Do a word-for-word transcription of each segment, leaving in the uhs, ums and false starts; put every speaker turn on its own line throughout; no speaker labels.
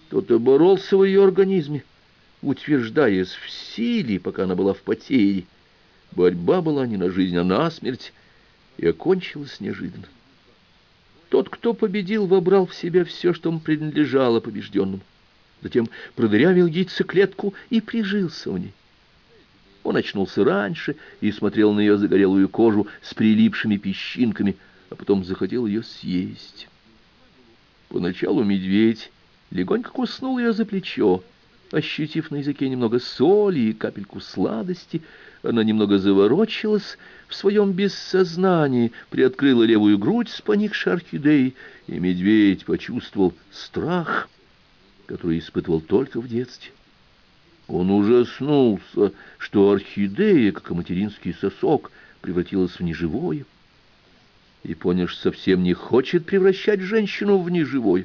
Кто-то боролся в ее организме, утверждаясь в силе, пока она была в потере. Борьба была не на жизнь, а на смерть, и окончилась неожиданно. Тот, кто победил, вобрал в себя все, что ему принадлежало побежденному. Затем продырявил яйцеклетку и прижился в ней. Он очнулся раньше и смотрел на ее загорелую кожу с прилипшими песчинками, а потом захотел ее съесть. Поначалу медведь легонько куснул ее за плечо. Ощутив на языке немного соли и капельку сладости, она немного заворочилась в своем бессознании, приоткрыла левую грудь с поникшей орхидеей, и медведь почувствовал страх, который испытывал только в детстве. Он ужаснулся, что орхидея, как и материнский сосок, превратилась в неживое, и понял, что совсем не хочет превращать женщину в неживое.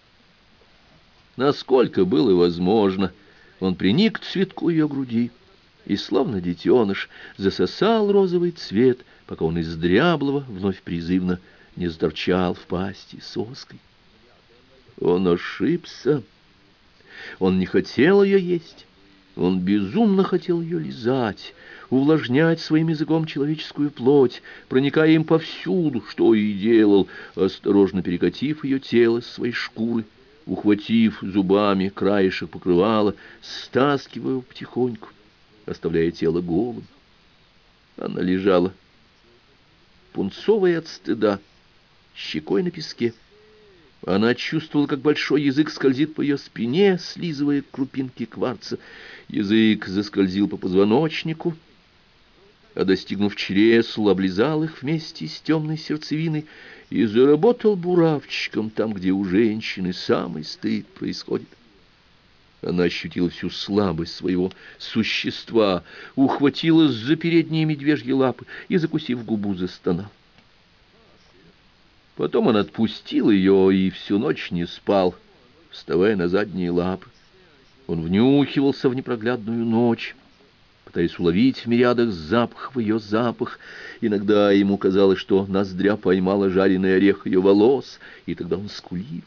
Насколько было возможно, он приник к цветку ее груди и, словно детеныш, засосал розовый цвет, пока он из дряблого вновь призывно не сторчал в пасти соской. Он ошибся. Он не хотел ее есть. Он безумно хотел ее лизать, увлажнять своим языком человеческую плоть, проникая им повсюду, что и делал, осторожно перекатив ее тело с своей шкуры, ухватив зубами краешек покрывала, стаскивая его потихоньку, оставляя тело голым. Она лежала, пунцовая от стыда, щекой на песке. Она чувствовала, как большой язык скользит по ее спине, слизывая крупинки кварца. Язык заскользил по позвоночнику, а, достигнув чресла, облизал их вместе с темной сердцевиной и заработал буравчиком там, где у женщины самый стыд происходит. Она ощутила всю слабость своего существа, ухватилась за передние медвежьи лапы и, закусив губу, застонала. Потом он отпустил ее и всю ночь не спал, вставая на задние лапы. Он внюхивался в непроглядную ночь, пытаясь уловить в мириадах запахов ее запах. Иногда ему казалось, что ноздря поймала жареный орех ее волос, и тогда он скулил.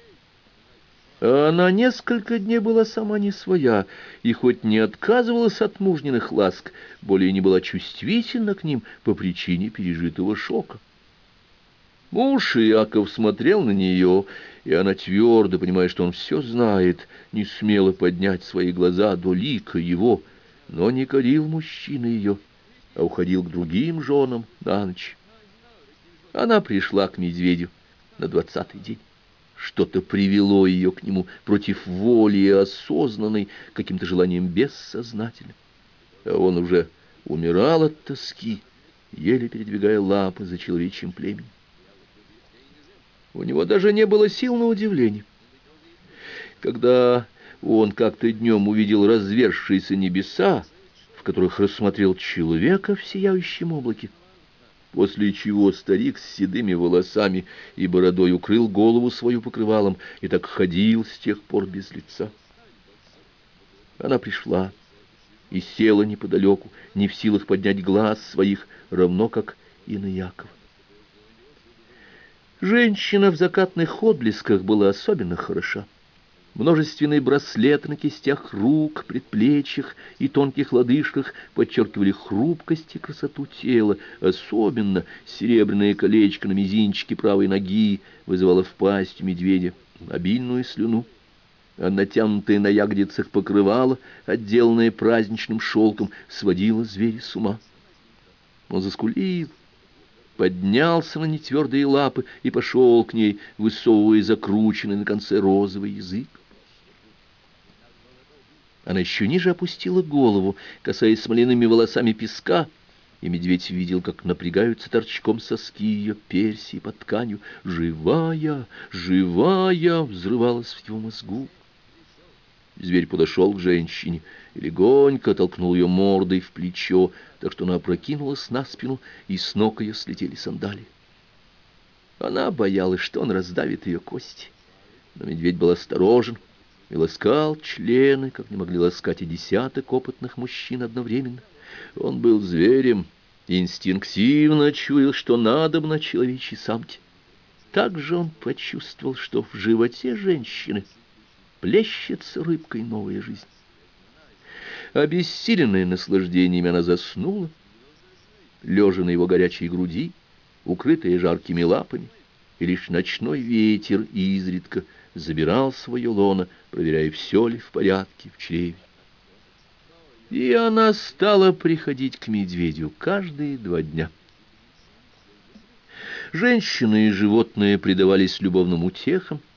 А она несколько дней была сама не своя, и хоть не отказывалась от мужниных ласк, более не была чувствительна к ним по причине пережитого шока. Муж Иаков смотрел на нее, и она, твердо понимая, что он все знает, не смела поднять свои глаза до лика его, но не корил мужчина ее, а уходил к другим женам на ночь. Она пришла к медведю на двадцатый день. Что-то привело ее к нему против воли и осознанной, каким-то желанием бессознательным. А он уже умирал от тоски, еле передвигая лапы за человечьим племенем. У него даже не было сил на удивление. Когда он как-то днем увидел разверзшиеся небеса, в которых рассмотрел человека в сияющем облаке, после чего старик с седыми волосами и бородой укрыл голову свою покрывалом и так ходил с тех пор без лица. Она пришла и села неподалеку, не в силах поднять глаз своих, равно как и на Якова. Женщина в закатных отблесках была особенно хороша. Множественные браслеты на кистях рук, предплечьях и тонких лодыжках подчеркивали хрупкость и красоту тела. Особенно серебряное колечко на мизинчике правой ноги вызывало в пасть медведя обильную слюну, а натянутое на ягодицах покрывало, отделанное праздничным шелком, сводило зверя с ума. Он заскулил, поднялся на нетвердые лапы и пошел к ней, высовывая закрученный на конце розовый язык. Она еще ниже опустила голову, касаясь смоляными волосами песка, и медведь видел, как напрягаются торчком соски ее персии под тканью. «Живая! Живая!» — взрывалась в его мозгу. Зверь подошел к женщине и легонько толкнул ее мордой в плечо, так что она опрокинулась на спину, и с ног ее слетели сандалии. Она боялась, что он раздавит ее кости, но медведь был осторожен и ласкал члены, как не могли ласкать и десяток опытных мужчин одновременно. Он был зверем и инстинктивно чуял, что надобно человечьей самке. Так же он почувствовал, что в животе женщины плещется рыбкой новая жизнь. Обессиленная наслаждениями, она заснула, лежа на его горячей груди, укрытая жаркими лапами, и лишь ночной ветер изредка забирал свое лоно, проверяя, все ли в порядке в чреве. И она стала приходить к медведю каждые два дня. Женщины и животные предавались любовным утехам,